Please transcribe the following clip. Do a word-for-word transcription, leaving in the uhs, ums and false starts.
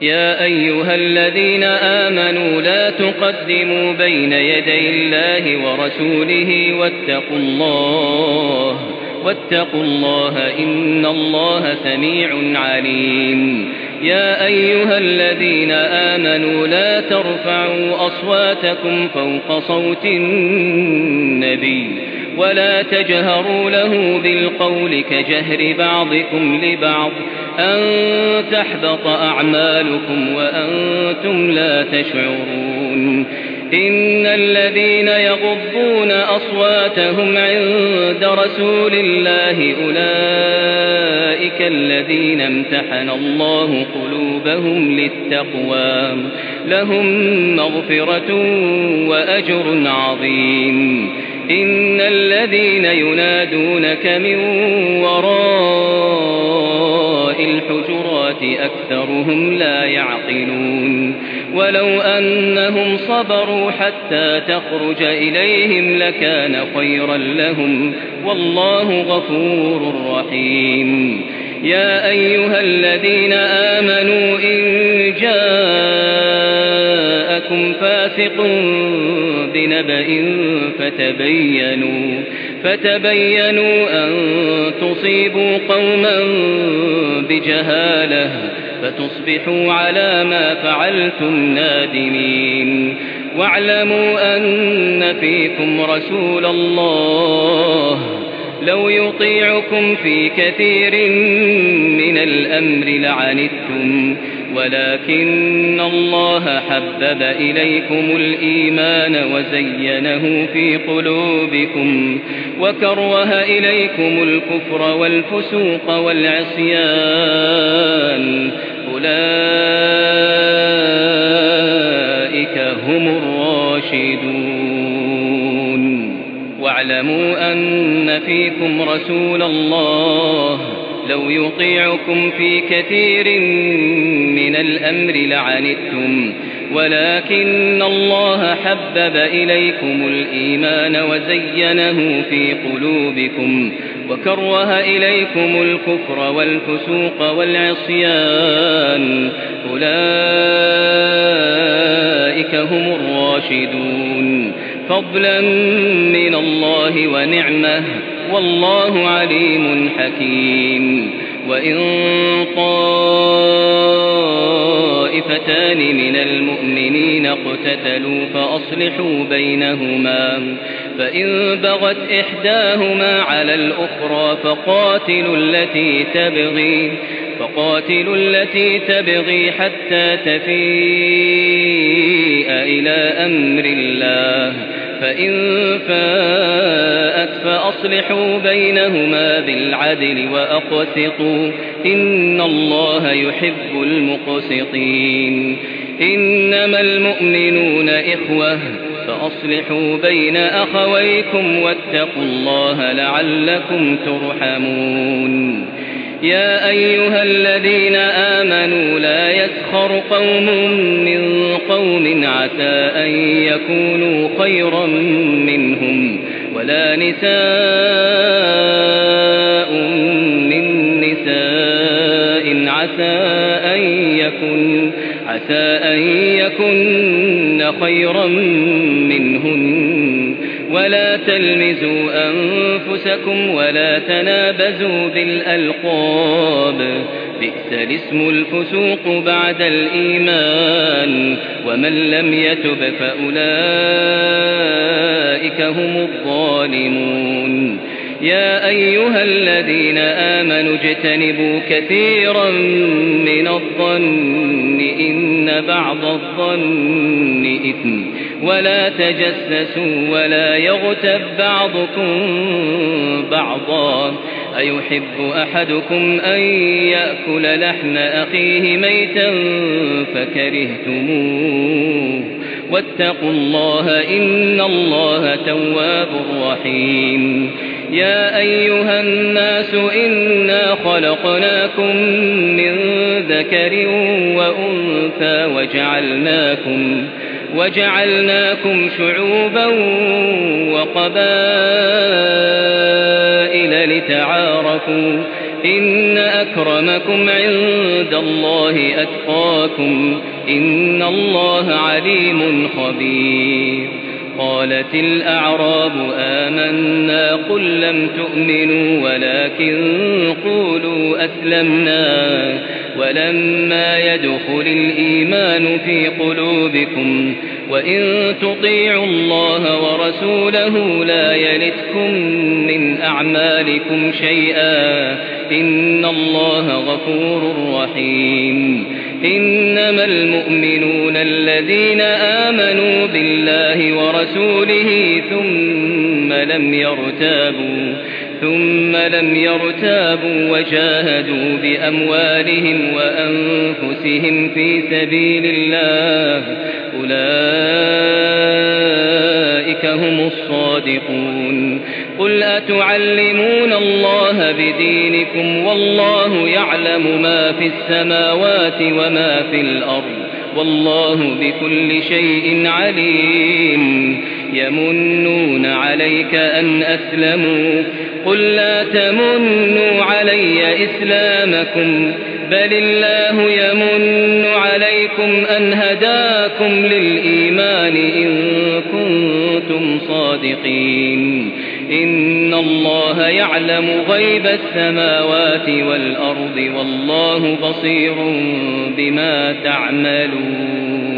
يا أيها الذين آمنوا لا تقدموا بين يدي الله ورسوله واتقوا الله واتقوا الله إن الله سميع عليم. يا أيها الذين آمنوا لا ترفعوا أصواتكم فوق صوت النبي ولا تجهروا له بالقول كجهر بعضكم لبعض أن تحبط أعمالكم وأنتم لا تشعرون. إن الذين يغضون أصواتهم عند رسول الله أولئك الذين امتحن الله قلوبهم للتقوى لهم مغفرة وأجر عظيم. إن الذين ينادونك من وراء الحجرات أكثرهم لا يعقلون. ولو أنهم صبروا حتى تخرج إليهم لكان خيرا لهم والله غفور رحيم. يا أيها الذين آمنوا إن جاءكم فاسق بنبأ فتبينوا فتبينوا أن تصيبوا قوما بجهالة فتصبحوا على ما فعلتم نادمين. واعلموا أن فيكم رسول الله لو يطيعكم في كثير من الأمر لعنتم ولكن الله حبب إليكم الإيمان وزينه في قلوبكم وكره إليكم الكفر والفسوق والعصيان أولئك هم الراشدون. واعلموا أن فيكم رسول الله لو يطيعكم في كثير من الأمر لعنتم ولكن الله حبب إليكم الإيمان وزينه في قلوبكم وكره إليكم الكفر والفسوق والعصيان أولئك هم الراشدون فضلا من الله ونعمه والله عليم حكيم. وإن طائفتان من المؤمنين اقتتلوا فأصلحوا بينهما فإن بغت إحداهما على الأخرى فقاتلوا التي تبغي فقاتلوا التي تبغي حتى تفيء إلى أمر الله فإن فاءت فأصلحوا بينهما بالعدل وأقسطوا إن الله يحب المقسطين. إنما المؤمنون إخوة فأصلحوا بين أخويكم واتقوا الله لعلكم ترحمون. يا أيها الذين آمنوا لا يسخر قوم من قوم عسى أن يكونوا خيرا منهم ولا نساء من نساء عسى أن يكن عسى أن يكن خيرا منهن ولا تلمزوا أنفسكم ولا تنابزوا بالألقاب بئس الاسم الفسوق بعد الإيمان ومن لم يتب فأولئك هم الظالمون. يا أيها الذين آمنوا اجتنبوا كثيرا من الظن إن بعض الظن إثم ولا تجسسوا ولا يغتب بعضكم بعضا أيحب أحدكم أن يأكل لحم أخيه ميتا فكرهتموه واتقوا الله إن الله تواب رحيم. يا أيها الناس إنا خلقناكم من ذكر وأنثى وجعلناكم وجعلناكم شعوبا وقبائل لتعارفوا إن أكرمكم عند الله أتقاكم إن الله عليم خبير. قالت الأعراب آمنا قل لم تؤمنوا ولكن قولوا أسلمنا ولما يدخل الإيمان في قلوبكم وإن تطيعوا الله ورسوله لا يلتكم من أعمالكم شيئا إن الله غفور رحيم. إنما المؤمنون الذين آمنوا بالله ورسوله ثم لم يرتابوا ثم لم يرتابوا وجاهدوا بأموالهم وأنفسهم في سبيل الله أولئك هم الصادقون. قل أتعلمون الله بدينكم والله يعلم ما في السماوات وما في الأرض والله بكل شيء عليم. يمنون عليك أن أسلموا قل لا تمنوا علي إسلامكم بل الله يمن عليكم أن هداكم للإيمان إن كنتم صادقين. إن الله يعلم غيب السماوات والأرض والله بصير بما تعملون.